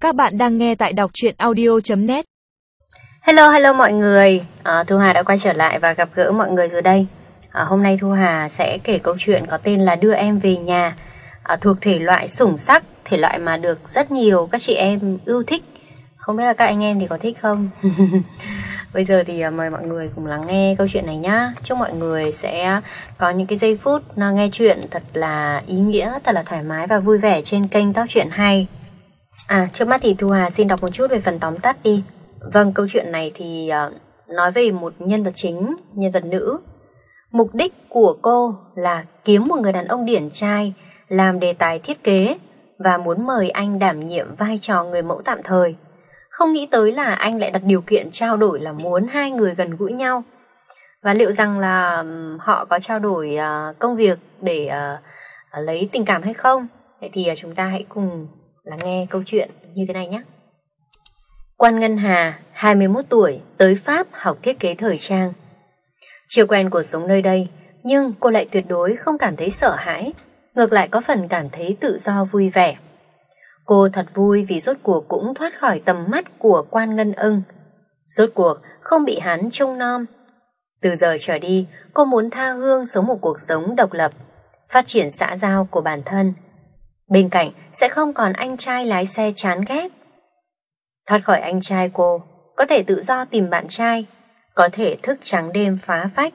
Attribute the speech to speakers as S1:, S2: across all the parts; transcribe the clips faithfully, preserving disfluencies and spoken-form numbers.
S1: Các bạn đang nghe tại đọc truyện audio chấm net.
S2: Hello hello mọi người, à, Thu Hà đã quay trở lại và gặp gỡ mọi người rồi đây. à, Hôm nay Thu Hà sẽ kể câu chuyện có tên là Đưa Em Về Nhà, à, thuộc thể loại sủng sắc, thể loại mà được rất nhiều các chị em yêu thích. Không biết là các anh em thì có thích không? Bây giờ thì mời mọi người cùng lắng nghe câu chuyện này nhá. Chúc mọi người sẽ có những cái giây phút nghe chuyện thật là ý nghĩa, thật là thoải mái và vui vẻ trên kênh Top Chuyện Hay. À, trước mắt thì Thu Hà xin đọc một chút về phần tóm tắt đi. Vâng, câu chuyện này thì uh, nói về một nhân vật chính, nhân vật nữ. Mục đích của cô là kiếm một người đàn ông điển trai làm đề tài thiết kế và muốn mời anh đảm nhiệm vai trò người mẫu tạm thời. Không nghĩ tới là anh lại đặt điều kiện trao đổi là muốn hai người gần gũi nhau. Và liệu rằng là um, họ có trao đổi uh, công việc để uh, uh, lấy tình cảm hay không? Vậy thì uh, chúng ta hãy cùng lắng nghe câu chuyện như thế này nhé. Quan Ngân Hà, hai mươi mốt tuổi, tới Pháp học thiết kế thời trang. Chưa quen cuộc sống nơi đây, nhưng cô lại tuyệt đối không cảm thấy sợ hãi, ngược lại có phần cảm thấy tự do vui vẻ. Cô thật vui vì rốt cuộc cũng thoát khỏi tầm mắt của Quan Ngân Ưng. Rốt cuộc không bị hắn trông nom. Từ giờ trở đi, cô muốn tha hương sống một cuộc sống độc lập, phát triển xã giao của bản thân. Bên cạnh sẽ không còn anh trai lái xe chán ghét. Thoát khỏi anh trai cô, có thể tự do tìm bạn trai, có thể thức trắng đêm phá phách.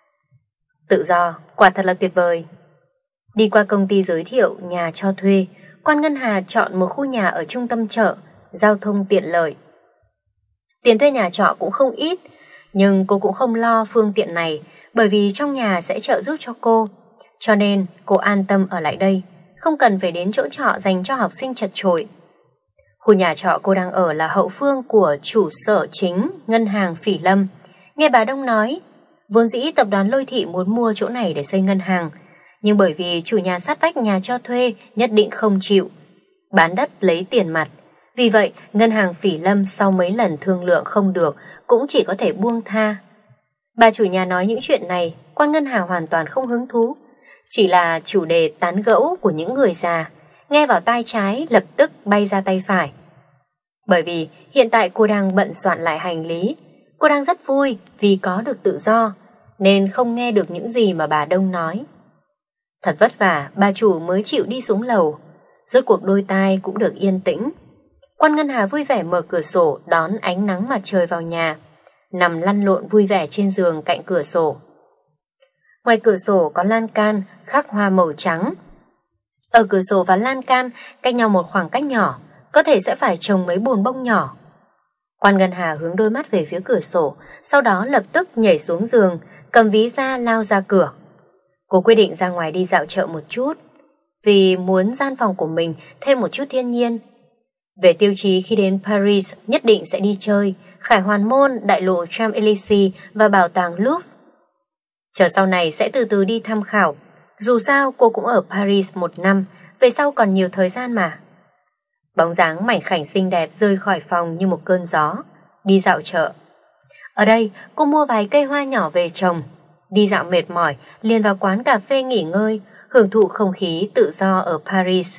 S2: Tự do, quả thật là tuyệt vời. Đi qua công ty giới thiệu nhà cho thuê, Quan Ngân Hà chọn một khu nhà ở trung tâm chợ, giao thông tiện lợi. Tiền thuê nhà trọ cũng không ít, nhưng cô cũng không lo phương tiện này, bởi vì trong nhà sẽ trợ giúp cho cô. Cho nên cô an tâm ở lại đây, không cần phải đến chỗ trọ dành cho học sinh chật chội. Khu nhà trọ cô đang ở là hậu phương của chủ sở chính ngân hàng Phỉ Lâm. Nghe bà Đông nói, vốn dĩ tập đoàn Lôi Thị muốn mua chỗ này để xây ngân hàng, nhưng bởi vì chủ nhà sát vách nhà cho thuê nhất định không chịu bán đất lấy tiền mặt. Vì vậy, ngân hàng Phỉ Lâm sau mấy lần thương lượng không được cũng chỉ có thể buông tha. Bà chủ nhà nói những chuyện này, Quan Ngân Hà hoàn toàn không hứng thú. Chỉ là chủ đề tán gẫu của những người già, nghe vào tai trái lập tức bay ra tay phải. Bởi vì hiện tại cô đang bận soạn lại hành lý, cô đang rất vui vì có được tự do, nên không nghe được những gì mà bà Đông nói. Thật vất vả, bà chủ mới chịu đi xuống lầu, rốt cuộc đôi tai cũng được yên tĩnh. Quan Ngân Hà vui vẻ mở cửa sổ đón ánh nắng mặt trời vào nhà, nằm lăn lộn vui vẻ trên giường cạnh cửa sổ. Ngoài cửa sổ có lan can khắc hoa màu trắng. Ở cửa sổ và lan can cách nhau một khoảng cách nhỏ, có thể sẽ phải trồng mấy bồn bông nhỏ. Quan Ngân Hà hướng đôi mắt về phía cửa sổ, sau đó lập tức nhảy xuống giường, cầm ví ra lao ra cửa. Cô quyết định ra ngoài đi dạo chợ một chút, vì muốn gian phòng của mình thêm một chút thiên nhiên. Về tiêu chí khi đến Paris nhất định sẽ đi chơi Khải Hoàn Môn, đại lộ Champs-Élysées và bảo tàng Louvre. Chờ sau này sẽ từ từ đi tham khảo. Dù sao cô cũng ở Paris một năm, về sau còn nhiều thời gian mà. Bóng dáng mảnh khảnh xinh đẹp rơi khỏi phòng như một cơn gió. Đi dạo chợ. Ở đây cô mua vài cây hoa nhỏ về trồng. Đi dạo mệt mỏi liền vào quán cà phê nghỉ ngơi, hưởng thụ không khí tự do ở Paris.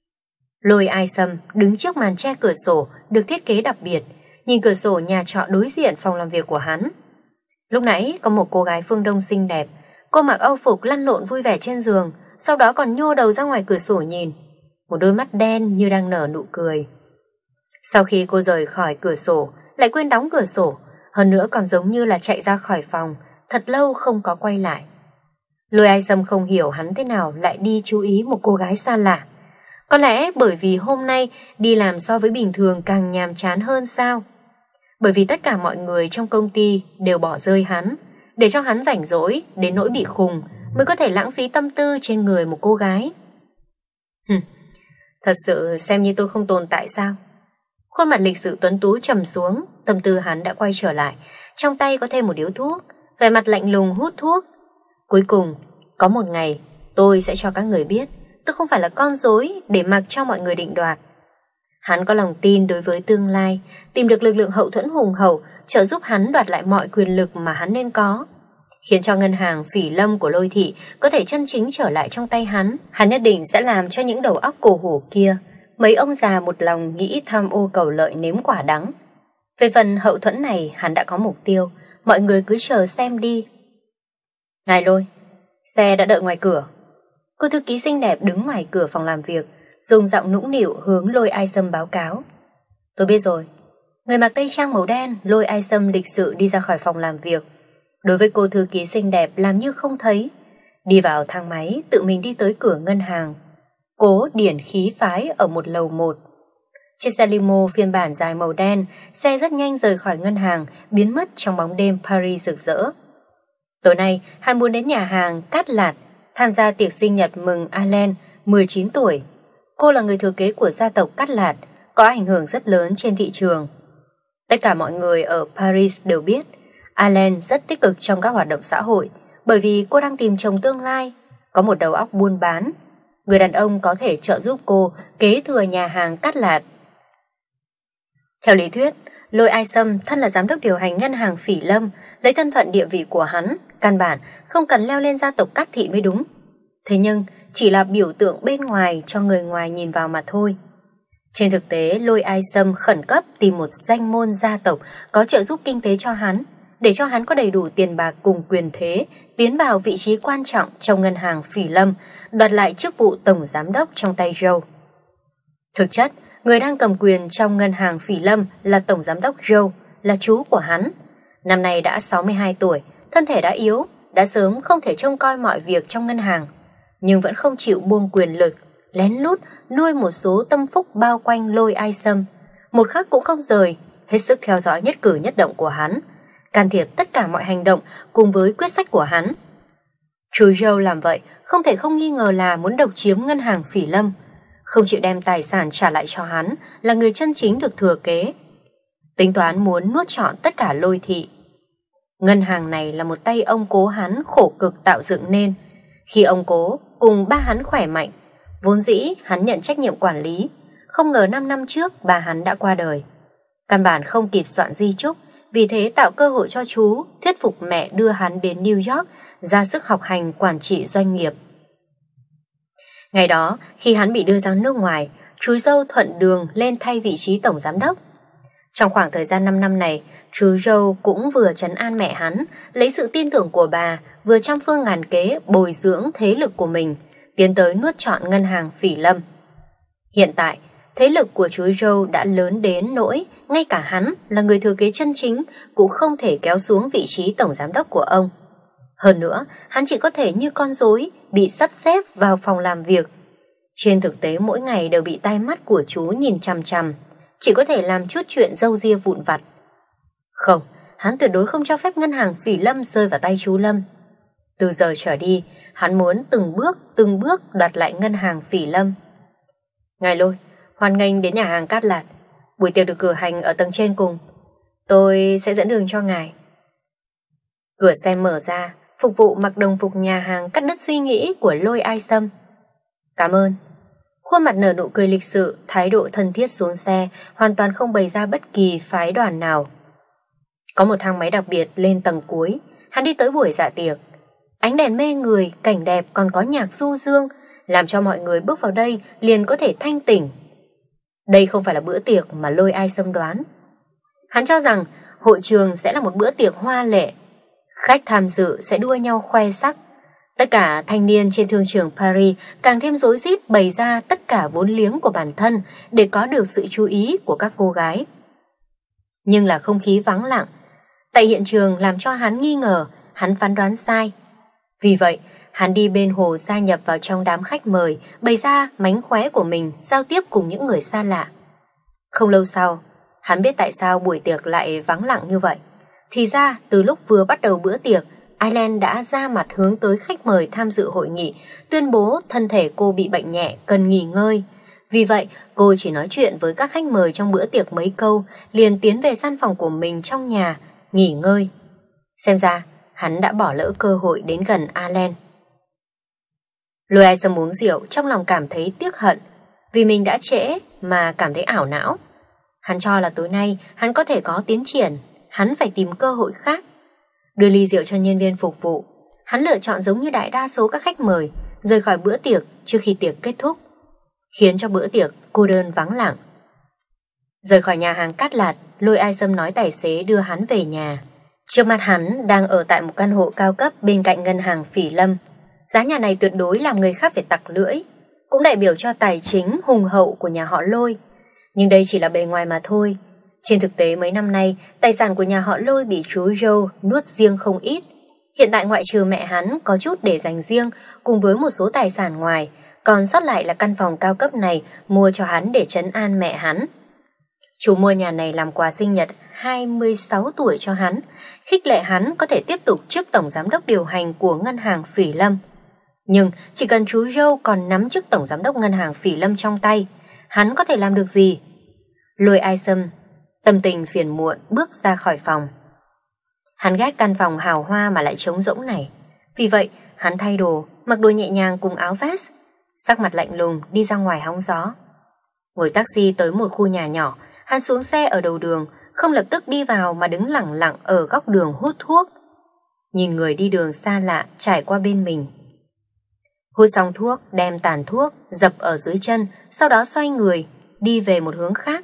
S2: Lôi Ai Sâm đứng trước màn che cửa sổ được thiết kế đặc biệt, nhìn cửa sổ nhà trọ đối diện phòng làm việc của hắn. Lúc nãy có một cô gái phương Đông xinh đẹp, cô mặc âu phục lăn lộn vui vẻ trên giường, sau đó còn nhô đầu ra ngoài cửa sổ nhìn, một đôi mắt đen như đang nở nụ cười. Sau khi cô rời khỏi cửa sổ, lại quên đóng cửa sổ, hơn nữa còn giống như là chạy ra khỏi phòng, thật lâu không có quay lại. Lôi Ai Sâm không hiểu hắn thế nào lại đi chú ý một cô gái xa lạ. Có lẽ bởi vì hôm nay đi làm so với bình thường càng nhàm chán hơn sao? Bởi vì tất cả mọi người trong công ty đều bỏ rơi hắn, để cho hắn rảnh rỗi đến nỗi bị khùng mới có thể lãng phí tâm tư trên người một cô gái. Hừm, thật sự xem như tôi không tồn tại sao? Khuôn mặt lịch sự tuấn tú trầm xuống, tâm tư hắn đã quay trở lại, trong tay có thêm một điếu thuốc, vẻ mặt lạnh lùng hút thuốc. Cuối cùng, có một ngày tôi sẽ cho các người biết tôi không phải là con rối để mặc cho mọi người định đoạt. Hắn có lòng tin đối với tương lai, tìm được lực lượng hậu thuẫn hùng hậu, trợ giúp hắn đoạt lại mọi quyền lực mà hắn nên có, khiến cho ngân hàng Phỉ Lâm của Lôi Thị có thể chân chính trở lại trong tay hắn. Hắn nhất định sẽ làm cho những đầu óc cổ hủ kia mấy ông già một lòng nghĩ tham ô cầu lợi nếm quả đắng. Về phần hậu thuẫn này hắn đã có mục tiêu, mọi người cứ chờ xem đi. Ngài Lôi, xe đã đợi ngoài cửa. Cô thư ký xinh đẹp đứng ngoài cửa phòng làm việc, dùng giọng nũng nịu hướng Lôi Ai Sâm báo cáo. Tôi biết rồi. Người mặc tây trang màu đen, Lôi Ai Sâm lịch sự đi ra khỏi phòng làm việc. Đối với cô thư ký xinh đẹp làm như không thấy, đi vào thang máy, tự mình đi tới cửa ngân hàng. Cố điển khí phái ở một lầu một. Chiếc xe limo phiên bản dài màu đen, xe rất nhanh rời khỏi ngân hàng, biến mất trong bóng đêm Paris rực rỡ. Tối nay, hắn muốn đến nhà hàng Cát Lạt, tham gia tiệc sinh nhật mừng Allen, mười chín tuổi. Cô là người thừa kế của gia tộc Cát Lạt, có ảnh hưởng rất lớn trên thị trường. Tất cả mọi người ở Paris đều biết, Allen rất tích cực trong các hoạt động xã hội, bởi vì cô đang tìm chồng tương lai, có một đầu óc buôn bán. Người đàn ông có thể trợ giúp cô kế thừa nhà hàng Cát Lạt. Theo lý thuyết, Lôi Ai Sâm thân là giám đốc điều hành ngân hàng Phỉ Lâm, lấy thân phận địa vị của hắn, căn bản không cần leo lên gia tộc Cát Thị mới đúng. Thế nhưng chỉ là biểu tượng bên ngoài cho người ngoài nhìn vào mà thôi. Trên thực tế, Lôi Ai Sâm khẩn cấp tìm một danh môn gia tộc có trợ giúp kinh tế cho hắn, để cho hắn có đầy đủ tiền bạc cùng quyền thế, tiến vào vị trí quan trọng trong ngân hàng Phỉ Lâm, đoạt lại chức vụ tổng giám đốc trong tay Joe. Thực chất, người đang cầm quyền trong ngân hàng Phỉ Lâm là tổng giám đốc Joe, là chú của hắn. Năm nay đã sáu mươi hai tuổi, thân thể đã yếu, đã sớm không thể trông coi mọi việc trong ngân hàng, nhưng vẫn không chịu buông quyền lực, lén lút nuôi một số tâm phúc bao quanh Lôi Ai Sâm, một khắc cũng không rời, hết sức theo dõi nhất cử nhất động của hắn, can thiệp tất cả mọi hành động cùng với quyết sách của hắn. Chú Joe làm vậy không thể không nghi ngờ là muốn độc chiếm ngân hàng Phỉ Lâm, không chịu đem tài sản trả lại cho hắn, là người chân chính được thừa kế. Tính toán muốn nuốt trọn tất cả Lôi thị. Ngân hàng này là một tay ông cố hắn khổ cực tạo dựng nên. Khi ông cố cùng ba hắn khỏe mạnh, vốn dĩ hắn nhận trách nhiệm quản lý, không ngờ năm năm trước bà hắn đã qua đời. Căn bản không kịp soạn di chúc, vì thế tạo cơ hội cho chú thuyết phục mẹ đưa hắn đến New York ra sức học hành quản trị doanh nghiệp. Ngày đó, khi hắn bị đưa ra nước ngoài, chú dâu thuận đường lên thay vị trí tổng giám đốc. Trong khoảng thời gian năm năm này, chú dâu cũng vừa trấn an mẹ hắn, lấy sự tin tưởng của bà, vừa trăm phương ngàn kế bồi dưỡng thế lực của mình, tiến tới nuốt trọn ngân hàng Phỉ Lâm. Hiện tại, thế lực của chú dâu đã lớn đến nỗi ngay cả hắn là người thừa kế chân chính cũng không thể kéo xuống vị trí tổng giám đốc của ông. Hơn nữa, hắn chỉ có thể như con rối bị sắp xếp vào phòng làm việc. Trên thực tế mỗi ngày đều bị tai mắt của chú nhìn chằm chằm, chỉ có thể làm chút chuyện râu ria vụn vặt. Không, hắn tuyệt đối không cho phép ngân hàng Phỉ Lâm rơi vào tay chú Lâm. Từ giờ trở đi, hắn muốn từng bước, từng bước đoạt lại ngân hàng Phỉ Lâm. Ngài Lôi, hoan nghênh đến nhà hàng Cát Lạt. Buổi tiệc được cử hành ở tầng trên cùng. Tôi sẽ dẫn đường cho ngài. Cửa xe mở ra, phục vụ mặc đồng phục nhà hàng cắt đứt suy nghĩ của Lôi Ai Sâm. Cảm ơn. Khuôn mặt nở nụ cười lịch sự, thái độ thân thiết xuống xe, hoàn toàn không bày ra bất kỳ phái đoàn nào. Có một thang máy đặc biệt lên tầng cuối, hắn đi tới buổi dạ tiệc. Ánh đèn mê người, cảnh đẹp còn có nhạc du dương, làm cho mọi người bước vào đây liền có thể thanh tỉnh. Đây không phải là bữa tiệc mà Lôi Ai Sâm đoán. Hắn cho rằng hội trường sẽ là một bữa tiệc hoa lệ, khách tham dự sẽ đua nhau khoe sắc. Tất cả thanh niên trên thương trường Paris càng thêm rối rít bày ra tất cả vốn liếng của bản thân để có được sự chú ý của các cô gái. Nhưng là không khí vắng lặng tại hiện trường làm cho hắn nghi ngờ hắn phán đoán sai. Vì vậy, hắn đi bên hồ gia nhập vào trong đám khách mời, bày ra mánh khóe của mình, giao tiếp cùng những người xa lạ. Không lâu sau, hắn biết tại sao buổi tiệc lại vắng lặng như vậy. Thì ra, từ lúc vừa bắt đầu bữa tiệc, Aileen đã ra mặt hướng tới khách mời tham dự hội nghị, tuyên bố thân thể cô bị bệnh nhẹ, cần nghỉ ngơi. Vì vậy, cô chỉ nói chuyện với các khách mời trong bữa tiệc mấy câu, liền tiến về căn phòng của mình trong nhà, nghỉ ngơi. Xem ra, hắn đã bỏ lỡ cơ hội đến gần Aileen. Lôi Ai Sâm uống rượu, trong lòng cảm thấy tiếc hận, vì mình đã trễ mà cảm thấy ảo não. Hắn cho là tối nay hắn có thể có tiến triển, hắn phải tìm cơ hội khác. Đưa ly rượu cho nhân viên phục vụ, hắn lựa chọn giống như đại đa số các khách mời, rời khỏi bữa tiệc trước khi tiệc kết thúc. khiến cho bữa tiệc cô đơn vắng lặng. Rời khỏi nhà hàng Cát Lạt, Lôi Ai Sâm nói tài xế đưa hắn về nhà. Trước mặt hắn đang ở tại một căn hộ cao cấp bên cạnh ngân hàng Phỉ Lâm. Giá nhà này tuyệt đối làm người khác phải tặc lưỡi, cũng đại biểu cho tài chính hùng hậu của nhà họ Lôi. Nhưng đây chỉ là bề ngoài mà thôi. Trên thực tế mấy năm nay, tài sản của nhà họ Lôi bị chú Joe nuốt riêng không ít. Hiện tại ngoại trừ mẹ hắn có chút để dành riêng cùng với một số tài sản ngoài, còn sót lại là căn phòng cao cấp này mua cho hắn để trấn an mẹ hắn. Chú mua nhà này làm quà sinh nhật hai mươi sáu tuổi cho hắn, khích lệ hắn có thể tiếp tục chức tổng giám đốc điều hành của ngân hàng Phỉ Lâm. Nhưng chỉ cần chú Joe còn nắm chức tổng giám đốc ngân hàng Phỉ Lâm trong tay, hắn có thể làm được gì? Lôi Ai Sâm tâm tình phiền muộn bước ra khỏi phòng. Hắn ghét căn phòng hào hoa mà lại trống rỗng này. Vì vậy hắn thay đồ, mặc đồ nhẹ nhàng cùng áo vest, sắc mặt lạnh lùng đi ra ngoài hóng gió. Ngồi taxi tới một khu nhà nhỏ, hắn xuống xe ở đầu đường, không lập tức đi vào mà đứng lẳng lặng ở góc đường hút thuốc, nhìn người đi đường xa lạ trải qua bên mình. Hút xong thuốc, đem tàn thuốc dập ở dưới chân, sau đó xoay người đi về một hướng khác.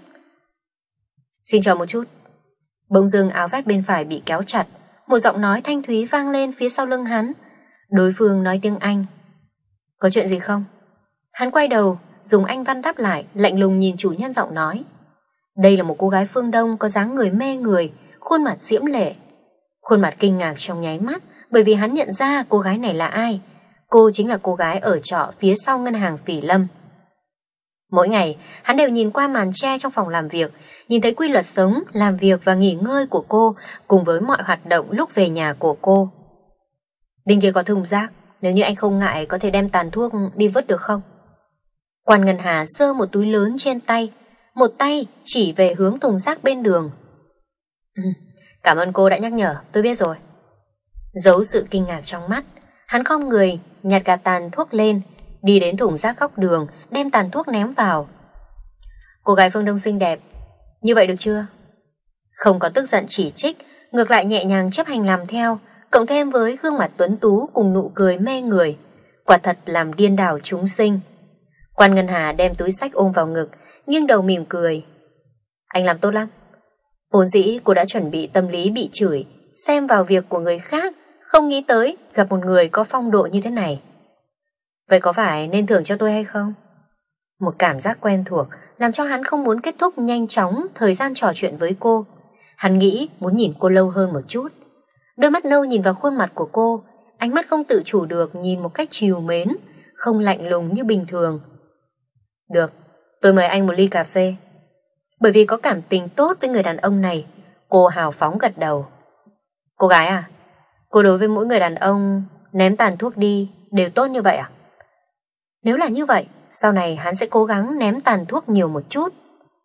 S2: Xin chờ một chút. Bỗng dưng áo vest bên phải bị kéo chặt, một giọng nói thanh thúy vang lên phía sau lưng hắn. Đối phương nói tiếng Anh. Có chuyện gì không? Hắn quay đầu, dùng Anh văn đáp lại, lạnh lùng nhìn chủ nhân giọng nói. Đây là một cô gái phương Đông có dáng người mê người, khuôn mặt diễm lệ. Khuôn mặt kinh ngạc trong nháy mắt, bởi vì hắn nhận ra cô gái này là ai. Cô chính là cô gái ở trọ phía sau ngân hàng Phỉ Lâm. Mỗi ngày, hắn đều nhìn qua màn che trong phòng làm việc, nhìn thấy quy luật sống, làm việc và nghỉ ngơi của cô, cùng với mọi hoạt động lúc về nhà của cô. Bên kia có thùng rác, nếu như anh không ngại có thể đem tàn thuốc đi vứt được không? Quan Ngân Hà giơ một túi lớn trên tay, một tay chỉ về hướng thùng rác bên đường. Ừ, cảm ơn cô đã nhắc nhở, tôi biết rồi. Giấu sự kinh ngạc trong mắt, hắn khom người, nhặt cả tàn thuốc lên, đi đến thùng rác góc đường, đem tàn thuốc ném vào. Cô gái phương Đông xinh đẹp, như vậy được chưa? Không có tức giận chỉ trích, ngược lại nhẹ nhàng chấp hành làm theo, cộng thêm với gương mặt tuấn tú cùng nụ cười mê người, quả thật làm điên đảo chúng sinh. Quan Ngân Hà đem túi xách ôm vào ngực, nghiêng đầu mỉm cười. Anh làm tốt lắm. Vốn dĩ cô đã chuẩn bị tâm lý bị chửi, xem vào việc của người khác, không nghĩ tới gặp một người có phong độ như thế này. Vậy có phải nên thưởng cho tôi hay không? Một cảm giác quen thuộc làm cho hắn không muốn kết thúc nhanh chóng thời gian trò chuyện với cô. Hắn nghĩ muốn nhìn cô lâu hơn một chút. Đôi mắt nâu nhìn vào khuôn mặt của cô, ánh mắt không tự chủ được nhìn một cách trìu mến, không lạnh lùng như bình thường. Được, tôi mời anh một ly cà phê. Bởi vì có cảm tình tốt với người đàn ông này, cô hào phóng gật đầu. Cô gái à, cô đối với mỗi người đàn ông ném tàn thuốc đi đều tốt như vậy à? Nếu là như vậy, sau này hắn sẽ cố gắng ném tàn thuốc nhiều một chút.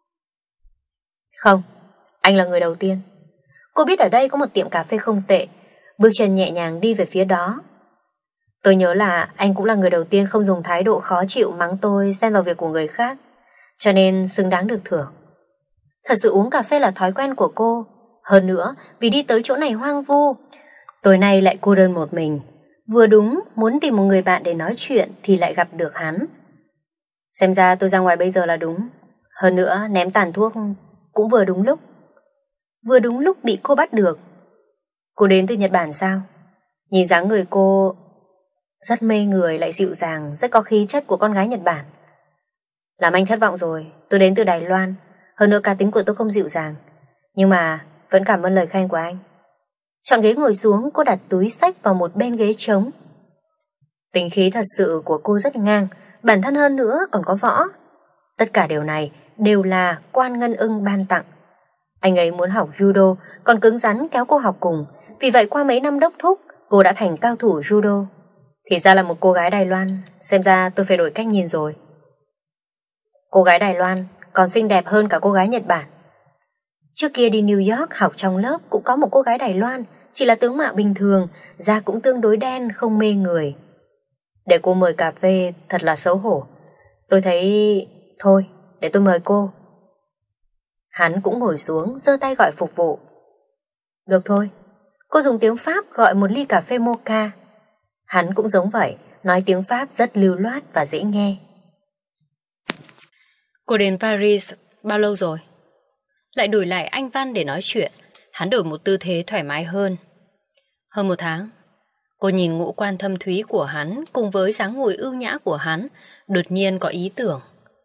S2: Không, anh là người đầu tiên. Cô biết ở đây có một tiệm cà phê không tệ, bước chân nhẹ nhàng đi về phía đó. Tôi nhớ là anh cũng là người đầu tiên không dùng thái độ khó chịu mắng tôi xen vào việc của người khác, cho nên xứng đáng được thưởng. Thật sự uống cà phê là thói quen của cô. Hơn nữa, vì đi tới chỗ này hoang vu, tối nay lại cô đơn một mình. Vừa đúng, muốn tìm một người bạn để nói chuyện thì lại gặp được hắn. Xem ra tôi ra ngoài bây giờ là đúng. Hơn nữa, ném tàn thuốc cũng vừa đúng lúc. Vừa đúng lúc bị cô bắt được. Cô đến từ Nhật Bản sao? Nhìn dáng người cô rất mê người, lại dịu dàng, rất có khí chất của con gái Nhật Bản. Làm anh thất vọng rồi, tôi đến từ Đài Loan. Hơn nữa cá tính của tôi không dịu dàng, nhưng mà vẫn cảm ơn lời khen của anh. Chọn ghế ngồi xuống, cô đặt túi xách vào một bên ghế trống. Tính khí thật sự của cô rất ngang, bản thân hơn nữa còn có võ. Tất cả điều này đều là Quan Ngân Ưng ban tặng. Anh ấy muốn học judo, còn cứng rắn kéo cô học cùng. Vì vậy qua mấy năm đốc thúc, cô đã thành cao thủ judo. Thì ra là một cô gái Đài Loan. Xem ra tôi phải đổi cách nhìn rồi. Cô gái Đài Loan còn xinh đẹp hơn cả cô gái Nhật Bản. Trước kia đi New York học trong lớp cũng có một cô gái Đài Loan, chỉ là tướng mạo bình thường, da cũng tương đối đen, không mê người. Để cô mời cà phê thật là xấu hổ. Tôi thấy... Thôi, để tôi mời cô. Hắn cũng ngồi xuống, giơ tay gọi phục vụ. Được thôi. Cô dùng tiếng Pháp gọi một ly cà phê mocha. Hắn cũng giống vậy, nói tiếng Pháp rất lưu loát và dễ nghe. Cô đến Paris bao lâu rồi? Lại đổi lại anh Văn để nói chuyện. Hắn đổi một tư thế thoải mái hơn. Hơn một tháng. Cô nhìn ngũ quan thâm thúy của hắn cùng với dáng ngồi ưu nhã của hắn, đột nhiên có ý tưởng.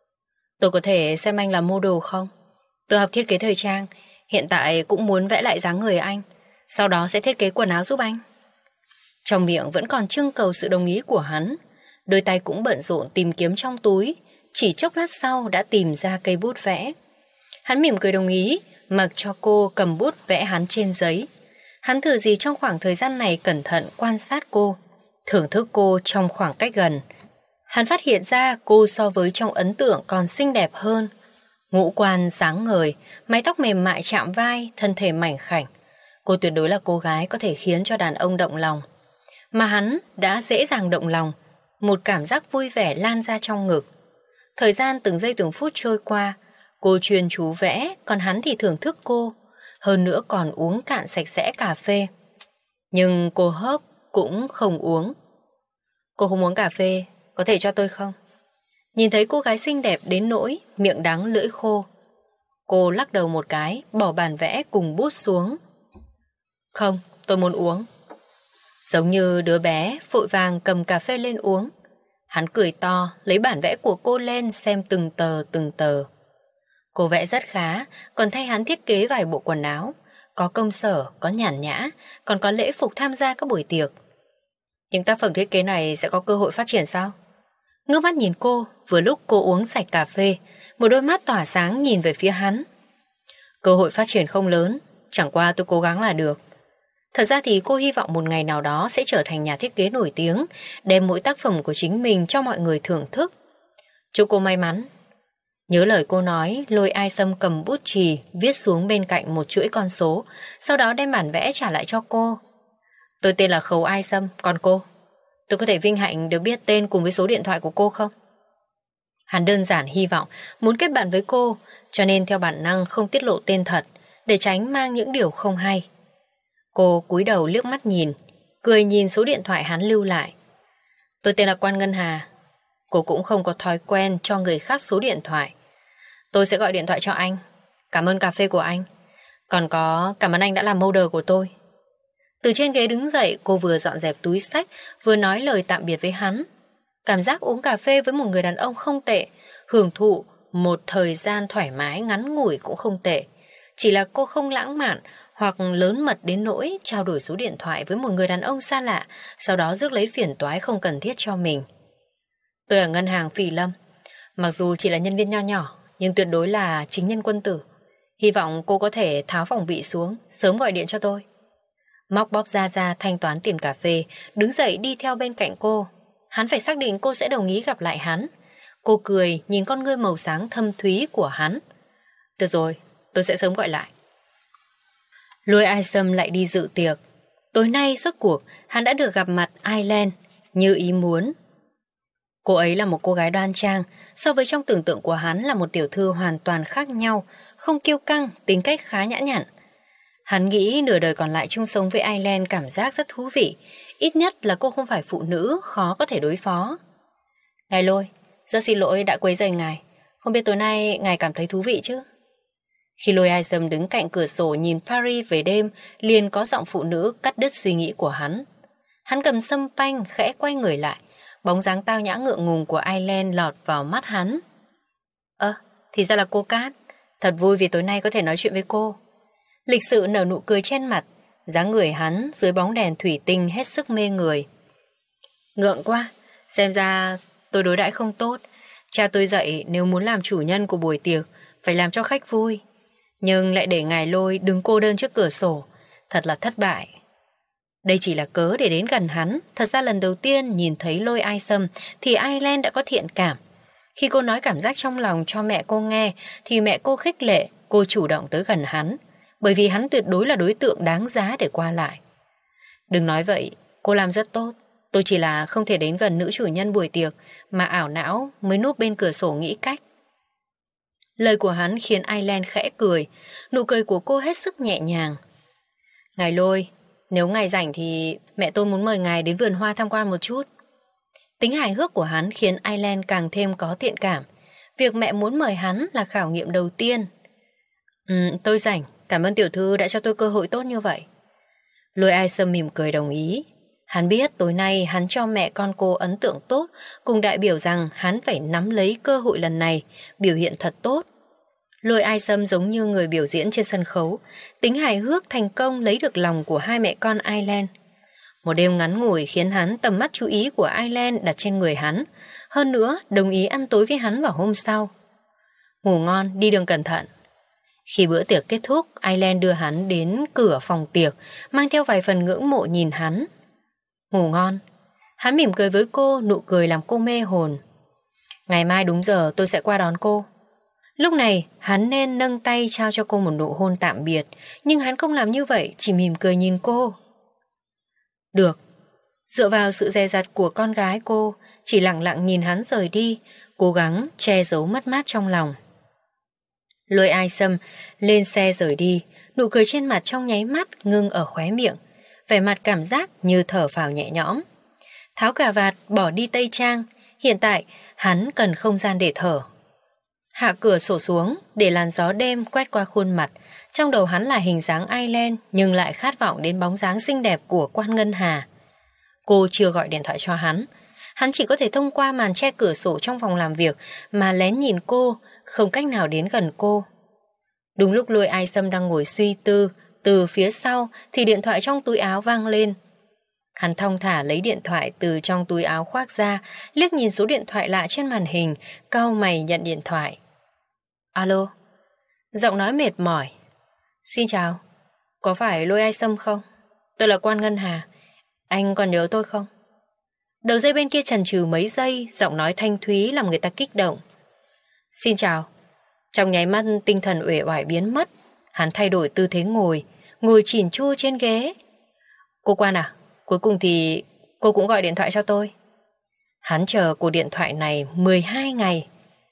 S2: Tôi có thể xem anh làm model không? Tôi học thiết kế thời trang, hiện tại cũng muốn vẽ lại dáng người anh, sau đó sẽ thiết kế quần áo giúp anh. Trong miệng vẫn còn trưng cầu sự đồng ý của hắn, đôi tay cũng bận rộn tìm kiếm trong túi, chỉ chốc lát sau đã tìm ra cây bút vẽ. Hắn mỉm cười đồng ý, mặc cho cô cầm bút vẽ hắn trên giấy. Hắn thử gì trong khoảng thời gian này cẩn thận quan sát cô, thưởng thức cô trong khoảng cách gần. Hắn phát hiện ra cô so với trong ấn tượng còn xinh đẹp hơn. Ngũ quan sáng ngời, mái tóc mềm mại chạm vai, thân thể mảnh khảnh. Cô tuyệt đối là cô gái có thể khiến cho đàn ông động lòng. Mà hắn đã dễ dàng động lòng, một cảm giác vui vẻ lan ra trong ngực. Thời gian từng giây từng phút trôi qua, cô chuyên chú vẽ, còn hắn thì thưởng thức cô. Hơn nữa còn uống cạn sạch sẽ cà phê. Nhưng cô hớp cũng không uống. Cô không uống cà phê, có thể cho tôi không? Nhìn thấy cô gái xinh đẹp đến nỗi miệng đắng lưỡi khô, cô lắc đầu một cái, bỏ bàn vẽ cùng bút xuống. Không, tôi muốn uống. Giống như đứa bé vội vàng cầm cà phê lên uống. Hắn cười to, lấy bản vẽ của cô lên xem từng tờ từng tờ. Cô vẽ rất khá, còn thay hắn thiết kế vài bộ quần áo. Có công sở, có nhàn nhã, còn có lễ phục tham gia các buổi tiệc. Những tác phẩm thiết kế này sẽ có cơ hội phát triển sao? Ngước mắt nhìn cô, vừa lúc cô uống sạch cà phê, một đôi mắt tỏa sáng nhìn về phía hắn. Cơ hội phát triển không lớn, chẳng qua tôi cố gắng là được. Thật ra thì cô hy vọng một ngày nào đó sẽ trở thành nhà thiết kế nổi tiếng, đem mỗi tác phẩm của chính mình cho mọi người thưởng thức. Chúc cô may mắn. Nhớ lời cô nói, Lôi Ai Sâm cầm bút chì, viết xuống bên cạnh một chuỗi con số, sau đó đem bản vẽ trả lại cho cô. Tôi tên là Khấu Ai Sâm, còn cô? Tôi có thể vinh hạnh được biết tên cùng với số điện thoại của cô không? Hắn đơn giản hy vọng muốn kết bạn với cô, cho nên theo bản năng không tiết lộ tên thật, để tránh mang những điều không hay. Cô cúi đầu liếc mắt nhìn, cười nhìn số điện thoại hắn lưu lại. Tôi tên là Quan Ngân Hà. Cô cũng không có thói quen cho người khác số điện thoại. Tôi sẽ gọi điện thoại cho anh. Cảm ơn cà phê của anh. Còn có cảm ơn anh đã làm model của tôi. Từ trên ghế đứng dậy, cô vừa dọn dẹp túi xách, vừa nói lời tạm biệt với hắn. Cảm giác uống cà phê với một người đàn ông không tệ, hưởng thụ một thời gian thoải mái ngắn ngủi cũng không tệ. Chỉ là cô không lãng mạn hoặc lớn mật đến nỗi trao đổi số điện thoại với một người đàn ông xa lạ, sau đó rước lấy phiền toái không cần thiết cho mình. Tôi ở ngân hàng Phỉ Lâm, mặc dù chỉ là nhân viên nho nhỏ, nhưng tuyệt đối là chính nhân quân tử. Hy vọng cô có thể tháo phòng bị xuống, sớm gọi điện cho tôi. Móc bóp ra ra thanh toán tiền cà phê, đứng dậy đi theo bên cạnh cô. Hắn phải xác định cô sẽ đồng ý gặp lại hắn. Cô cười nhìn con ngươi màu sáng thâm thúy của hắn. Được rồi, tôi sẽ sớm gọi lại. Lôi Ai Sâm lại đi dự tiệc. Tối nay rốt cuộc hắn đã được gặp mặt Aileen như ý muốn. Cô ấy là một cô gái đoan trang, so với trong tưởng tượng của hắn là một tiểu thư hoàn toàn khác nhau, không kiêu căng, tính cách khá nhã nhặn. Hắn nghĩ nửa đời còn lại chung sống với Aileen cảm giác rất thú vị, ít nhất là cô không phải phụ nữ khó có thể đối phó. Ngài Lôi, rất xin lỗi đã quấy rầy ngài, không biết tối nay ngài cảm thấy thú vị chứ? Khi Lôi Ai Sâm đứng cạnh cửa sổ nhìn Paris về đêm, liền có giọng phụ nữ cắt đứt suy nghĩ của hắn. Hắn cầm sâm panh khẽ quay người lại, bóng dáng tao nhã ngượng ngùng của Aileen lọt vào mắt hắn. Ơ, thì ra là cô Cát, thật vui vì tối nay có thể nói chuyện với cô. Lịch sự nở nụ cười trên mặt, dáng người hắn dưới bóng đèn thủy tinh hết sức mê người. Ngượng quá, xem ra tôi đối đãi không tốt. Cha tôi dạy nếu muốn làm chủ nhân của buổi tiệc phải làm cho khách vui, nhưng lại để ngài Lôi đứng cô đơn trước cửa sổ, thật là thất bại. Đây chỉ là cớ để đến gần hắn. Thật ra lần đầu tiên nhìn thấy Lôi Ai Sâm thì Aileen đã có thiện cảm. Khi cô nói cảm giác trong lòng cho mẹ cô nghe thì mẹ cô khích lệ cô chủ động tới gần hắn, bởi vì hắn tuyệt đối là đối tượng đáng giá để qua lại. Đừng nói vậy, cô làm rất tốt. Tôi chỉ là không thể đến gần nữ chủ nhân buổi tiệc mà ảo não mới núp bên cửa sổ nghĩ cách. Lời của hắn khiến Aileen khẽ cười. Nụ cười của cô hết sức nhẹ nhàng. Ngài Lôi, nếu ngài rảnh thì mẹ tôi muốn mời ngài đến vườn hoa tham quan một chút. Tính hài hước của hắn khiến Aileen càng thêm có thiện cảm. Việc mẹ muốn mời hắn là khảo nghiệm đầu tiên. Ừ, tôi rảnh, cảm ơn tiểu thư đã cho tôi cơ hội tốt như vậy. Lôi Ai Sâm mỉm cười đồng ý. Hắn biết tối nay hắn cho mẹ con cô ấn tượng tốt, cùng đại biểu rằng hắn phải nắm lấy cơ hội lần này, biểu hiện thật tốt. Lôi Ai Sâm giống như người biểu diễn trên sân khấu, tính hài hước thành công lấy được lòng của hai mẹ con Ireland. Một đêm ngắn ngủi khiến hắn tầm mắt chú ý của Ireland đặt trên người hắn, hơn nữa đồng ý ăn tối với hắn vào hôm sau. Ngủ ngon, đi đường cẩn thận. Khi bữa tiệc kết thúc, Ireland đưa hắn đến cửa phòng tiệc, mang theo vài phần ngưỡng mộ nhìn hắn. Ngủ ngon. Hắn mỉm cười với cô, nụ cười làm cô mê hồn. Ngày mai đúng giờ tôi sẽ qua đón cô. Lúc này hắn nên nâng tay trao cho cô một nụ hôn tạm biệt, nhưng hắn không làm như vậy, chỉ mỉm cười nhìn cô. Được. Dựa vào sự dè dặt của con gái cô, chỉ lặng lặng nhìn hắn rời đi, cố gắng che giấu mất mát trong lòng. Lôi Ai Sâm lên xe rời đi, nụ cười trên mặt trong nháy mắt ngưng ở khóe miệng, vẻ mặt cảm giác như thở phào nhẹ nhõm. Tháo cà vạt, bỏ đi tây trang, hiện tại hắn cần không gian để thở. Hạ cửa sổ xuống để làn gió đêm quét qua khuôn mặt. Trong đầu hắn là hình dáng Ireland, nhưng lại khát vọng đến bóng dáng xinh đẹp của Quan Ngân Hà. Cô chưa gọi điện thoại cho hắn. Hắn chỉ có thể thông qua màn che cửa sổ trong phòng làm việc mà lén nhìn cô, không cách nào đến gần cô. Đúng lúc Lôi Ai Sâm đang ngồi suy tư, từ phía sau thì điện thoại trong túi áo vang lên. Hắn thong thả lấy điện thoại từ trong túi áo khoác ra, liếc nhìn số điện thoại lạ trên màn hình, cau mày nhận điện thoại. Alo. Giọng nói mệt mỏi. Xin chào, có phải Lôi Ai Sâm không? Tôi là Quan Ngân Hà. Anh còn nhớ tôi không? Đầu dây bên kia chần chừ mấy giây, giọng nói thanh thúy làm người ta kích động. Xin chào. Trong nháy mắt tinh thần uể oải biến mất. Hắn thay đổi tư thế ngồi, ngồi chỉn chu trên ghế. Cô Quan à, cuối cùng thì cô cũng gọi điện thoại cho tôi. Hắn chờ cuộc điện thoại này mười hai ngày.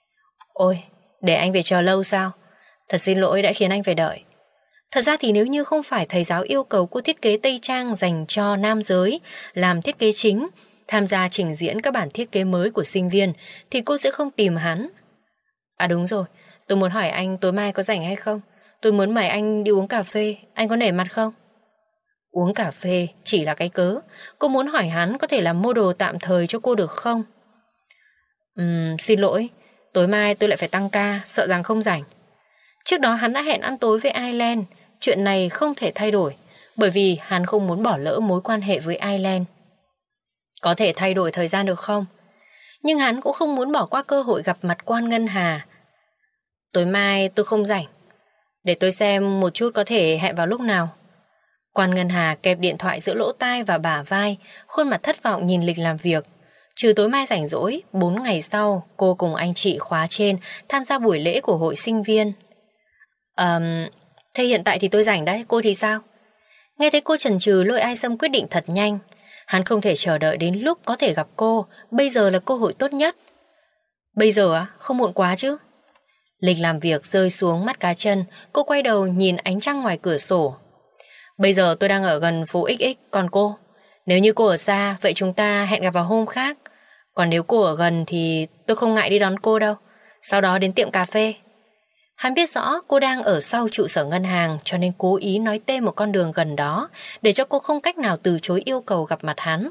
S2: Ôi, để anh phải chờ lâu sao? Thật xin lỗi đã khiến anh phải đợi. Thật ra thì nếu như không phải thầy giáo yêu cầu cô thiết kế tây trang dành cho nam giới, làm thiết kế chính, tham gia trình diễn các bản thiết kế mới của sinh viên, thì cô sẽ không tìm hắn. À đúng rồi, tôi muốn hỏi anh tối mai có rảnh hay không? Tôi muốn mời anh đi uống cà phê, anh có nể mặt không? Uống cà phê chỉ là cái cớ. Cô muốn hỏi hắn có thể làm model tạm thời cho cô được không? Ừm, xin lỗi, tối mai tôi lại phải tăng ca, sợ rằng không rảnh. Trước đó hắn đã hẹn ăn tối với Ireland. Chuyện này không thể thay đổi, bởi vì hắn không muốn bỏ lỡ mối quan hệ với Ireland. Có thể thay đổi thời gian được không? Nhưng hắn cũng không muốn bỏ qua cơ hội gặp mặt Quan Ngân Hà. Tối mai tôi không rảnh. Để tôi xem một chút có thể hẹn vào lúc nào. Quan Ngân Hà kẹp điện thoại giữa lỗ tai và bả vai, khuôn mặt thất vọng nhìn lịch làm việc. Trừ tối mai rảnh rỗi, bốn ngày sau cô cùng anh chị khóa trên tham gia buổi lễ của hội sinh viên. um, Thế hiện tại thì tôi rảnh đấy, cô thì sao? Nghe thấy cô chần chừ, Lôi Ai Sâm quyết định thật nhanh. Hắn không thể chờ đợi đến lúc có thể gặp cô. Bây giờ là cơ hội tốt nhất. Bây giờ á, không muộn quá chứ? Lịch làm việc rơi xuống mắt cá chân. Cô quay đầu nhìn ánh trăng ngoài cửa sổ. Bây giờ tôi đang ở gần phố ích ích. Còn cô? Nếu như cô ở xa, vậy chúng ta hẹn gặp vào hôm khác. Còn nếu cô ở gần thì tôi không ngại đi đón cô đâu. Sau đó đến tiệm cà phê. Hắn biết rõ cô đang ở sau trụ sở ngân hàng, cho nên cố ý nói tên một con đường gần đó để cho cô không cách nào từ chối yêu cầu gặp mặt hắn.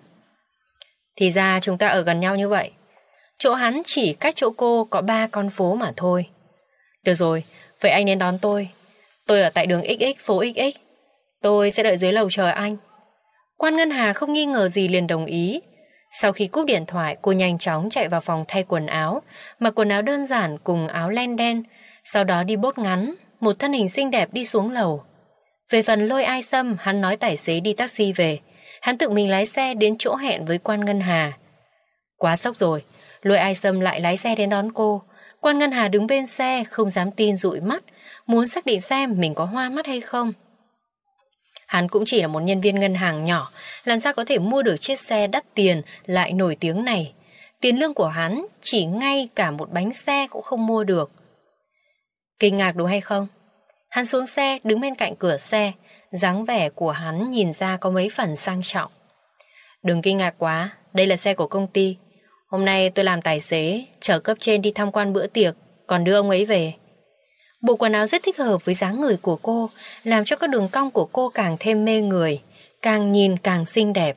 S2: Thì ra chúng ta ở gần nhau như vậy. Chỗ hắn chỉ cách chỗ cô có ba con phố mà thôi. Được rồi, vậy anh đến đón tôi. Tôi ở tại đường ích ích, phố ích ích. Tôi sẽ đợi dưới lầu chờ anh. Quan Ngân Hà không nghi ngờ gì liền đồng ý. Sau khi cúp điện thoại, cô nhanh chóng chạy vào phòng thay quần áo, mặc quần áo đơn giản cùng áo len đen, sau đó đi bốt ngắn, một thân hình xinh đẹp đi xuống lầu. Về phần Lôi Ai Sâm, hắn nói tài xế đi taxi về. Hắn tự mình lái xe đến chỗ hẹn với Quan Ngân Hà. Quá sốc rồi, Lôi Ai Sâm lại lái xe đến đón cô. Quan Ngân Hà đứng bên xe, không dám tin dụi mắt, muốn xác định xem mình có hoa mắt hay không. Hắn cũng chỉ là một nhân viên ngân hàng nhỏ, làm sao có thể mua được chiếc xe đắt tiền lại nổi tiếng này. Tiền lương của hắn chỉ ngay cả một bánh xe cũng không mua được. Kinh ngạc đúng hay không? Hắn xuống xe, đứng bên cạnh cửa xe, dáng vẻ của hắn nhìn ra có mấy phần sang trọng. Đừng kinh ngạc quá, đây là xe của công ty. Hôm nay tôi làm tài xế, chở cấp trên đi tham quan bữa tiệc, còn đưa ông ấy về. Bộ quần áo rất thích hợp với dáng người của cô, làm cho các đường cong của cô càng thêm mê người, càng nhìn càng xinh đẹp.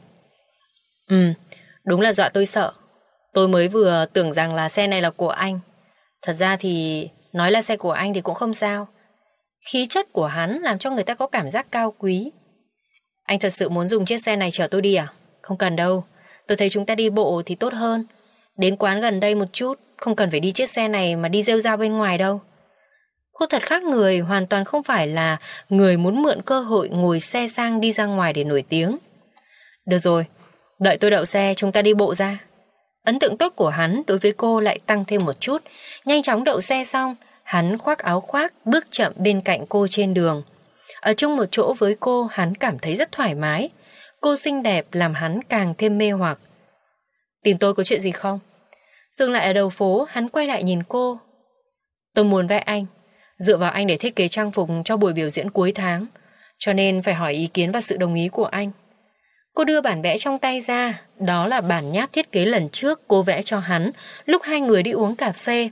S2: Ừ, đúng là dọa tôi sợ. Tôi mới vừa tưởng rằng là xe này là của anh. Thật ra thì nói là xe của anh thì cũng không sao. Khí chất của hắn làm cho người ta có cảm giác cao quý. Anh thật sự muốn dùng chiếc xe này chở tôi đi à? Không cần đâu, tôi thấy chúng ta đi bộ thì tốt hơn. Đến quán gần đây một chút, không cần phải đi chiếc xe này mà đi rêu rao bên ngoài đâu. Cô thật khác người, hoàn toàn không phải là người muốn mượn cơ hội ngồi xe sang đi ra ngoài để nổi tiếng. Được rồi, đợi tôi đậu xe chúng ta đi bộ ra. Ấn tượng tốt của hắn đối với cô lại tăng thêm một chút. Nhanh chóng đậu xe xong, hắn khoác áo khoác, bước chậm bên cạnh cô trên đường. Ở chung một chỗ với cô, hắn cảm thấy rất thoải mái. Cô xinh đẹp làm hắn càng thêm mê hoặc. Tìm tôi có chuyện gì không? Dừng lại ở đầu phố, hắn quay lại nhìn cô. Tôi muốn vẽ anh, dựa vào anh để thiết kế trang phục cho buổi biểu diễn cuối tháng, cho nên phải hỏi ý kiến và sự đồng ý của anh. Cô đưa bản vẽ trong tay ra. Đó là bản nháp thiết kế lần trước cô vẽ cho hắn lúc hai người đi uống cà phê.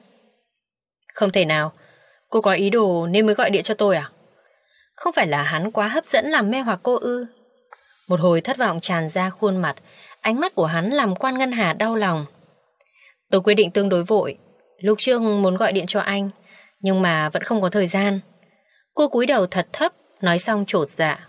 S2: Không thể nào, cô có ý đồ nên mới gọi điện cho tôi à? Không phải là hắn quá hấp dẫn làm mê hoặc cô ư? Một hồi thất vọng tràn ra khuôn mặt. Ánh mắt của hắn làm Quan Ngân Hà đau lòng. Tôi quyết định tương đối vội. Lúc trước muốn gọi điện cho anh, nhưng mà vẫn không có thời gian. Cô cúi đầu thật thấp, nói xong chột dạ.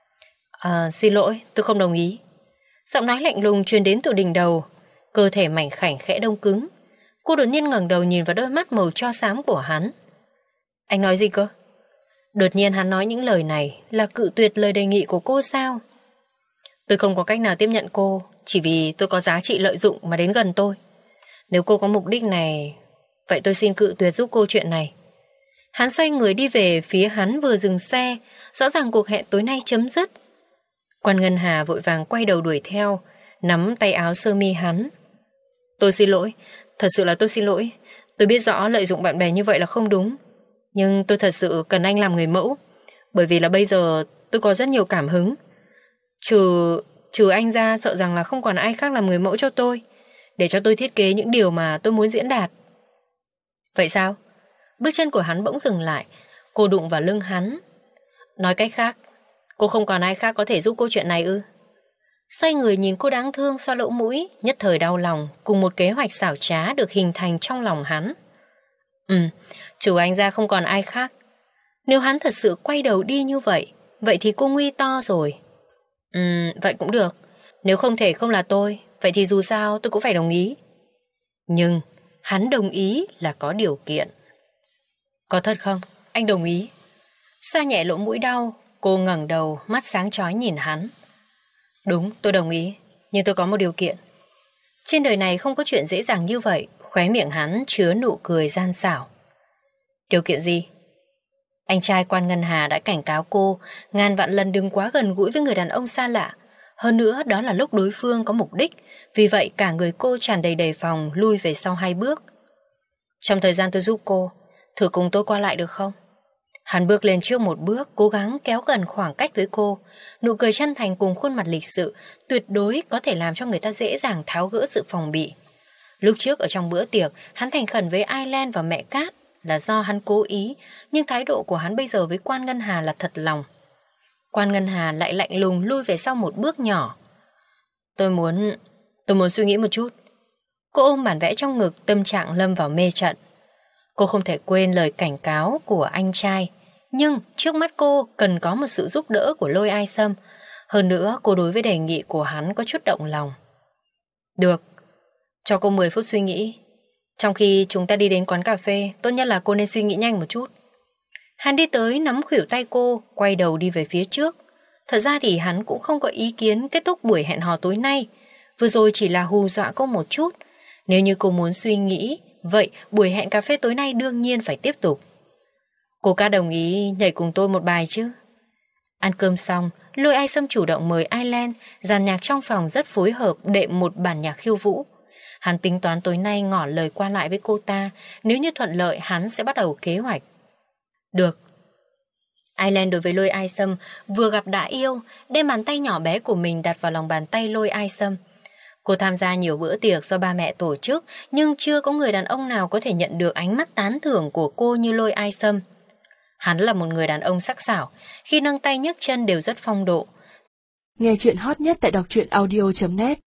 S2: À, xin lỗi, tôi không đồng ý. Giọng nói lạnh lùng truyền đến từ đỉnh đầu. Cơ thể mảnh khảnh khẽ đông cứng. Cô đột nhiên ngẩng đầu nhìn vào đôi mắt màu tro xám của hắn. Anh nói gì cơ? Đột nhiên hắn nói những lời này là cự tuyệt lời đề nghị của cô sao? Tôi không có cách nào tiếp nhận cô, chỉ vì tôi có giá trị lợi dụng mà đến gần tôi. Nếu cô có mục đích này, vậy tôi xin cự tuyệt giúp cô chuyện này. Hắn xoay người đi về phía hắn vừa dừng xe. Rõ ràng cuộc hẹn tối nay chấm dứt. Quan Ngân Hà vội vàng quay đầu đuổi theo, nắm tay áo sơ mi hắn. Tôi xin lỗi, thật sự là tôi xin lỗi. Tôi biết rõ lợi dụng bạn bè như vậy là không đúng, nhưng tôi thật sự cần anh làm người mẫu. Bởi vì là bây giờ tôi có rất nhiều cảm hứng. Trừ, trừ anh ra, sợ rằng là không còn ai khác làm người mẫu cho tôi, để cho tôi thiết kế những điều mà tôi muốn diễn đạt. Vậy sao? Bước chân của hắn bỗng dừng lại. Cô đụng vào lưng hắn. Nói cách khác, cô không còn ai khác có thể giúp cô chuyện này ư? Xoay người nhìn cô đáng thương xoa lỗ mũi, nhất thời đau lòng, cùng một kế hoạch xảo trá được hình thành trong lòng hắn. Ừ, trừ anh ra không còn ai khác. Nếu hắn thật sự quay đầu đi như vậy, vậy thì cô nguy to rồi. Ừ, vậy cũng được. Nếu không thể không là tôi, vậy thì dù sao tôi cũng phải đồng ý. Nhưng hắn đồng ý là có điều kiện. Có thật không? Anh đồng ý. Xoa nhẹ lỗ mũi đau, cô ngẩng đầu, mắt sáng chói nhìn hắn. Đúng, tôi đồng ý, nhưng tôi có một điều kiện. Trên đời này không có chuyện dễ dàng như vậy. Khóe miệng hắn chứa nụ cười gian xảo. Điều kiện gì? Anh trai Quan Ngân Hà đã cảnh cáo cô ngàn vạn lần đừng quá gần gũi với người đàn ông xa lạ. Hơn nữa đó là lúc đối phương có mục đích. Vì vậy cả người cô tràn đầy đề phòng, lui về sau hai bước. Trong thời gian tôi giúp cô, thử cùng tôi qua lại được không? Hắn bước lên trước một bước, cố gắng kéo gần khoảng cách với cô. Nụ cười chân thành cùng khuôn mặt lịch sự tuyệt đối có thể làm cho người ta dễ dàng tháo gỡ sự phòng bị. Lúc trước ở trong bữa tiệc, hắn thành khẩn với Aileen và mẹ Cát là do hắn cố ý, nhưng thái độ của hắn bây giờ với Quan Ngân Hà là thật lòng. Quan Ngân Hà lại lạnh lùng lui về sau một bước nhỏ. Tôi muốn... tôi muốn suy nghĩ một chút. Cô ôm bản vẽ trong ngực, tâm trạng lâm vào mê trận. Cô không thể quên lời cảnh cáo của anh trai, nhưng trước mắt cô cần có một sự giúp đỡ của Lôi Ai Sâm. Hơn nữa cô đối với đề nghị của hắn có chút động lòng. Được, cho cô mười phút suy nghĩ. Trong khi chúng ta đi đến quán cà phê, tốt nhất là cô nên suy nghĩ nhanh một chút. Hắn đi tới nắm khuỷu tay cô, quay đầu đi về phía trước. Thật ra thì hắn cũng không có ý kiến kết thúc buổi hẹn hò tối nay. Vừa rồi chỉ là hù dọa cô một chút. Nếu như cô muốn suy nghĩ, vậy buổi hẹn cà phê tối nay đương nhiên phải tiếp tục. Cô ca đồng ý nhảy cùng tôi một bài chứ? Ăn cơm xong, Lôi Ai Sâm chủ động mời Aileen. Dàn nhạc trong phòng rất phối hợp, đệm một bản nhạc khiêu vũ. Hắn tính toán tối nay ngỏ lời qua lại với cô ta. Nếu như thuận lợi hắn sẽ bắt đầu kế hoạch. Được. Aileen đối với Lôi Ai Sâm vừa gặp đã yêu, đem bàn tay nhỏ bé của mình đặt vào lòng bàn tay Lôi Ai Sâm. Cô tham gia nhiều bữa tiệc do ba mẹ tổ chức, nhưng chưa có người đàn ông nào có thể nhận được ánh mắt tán thưởng của cô như Lôi Ai Sâm. Hắn là một người đàn ông sắc sảo, khi nâng tay nhấc chân đều rất phong độ.
S1: Nghe chuyện hot nhất tại đọc truyện audio chấm net.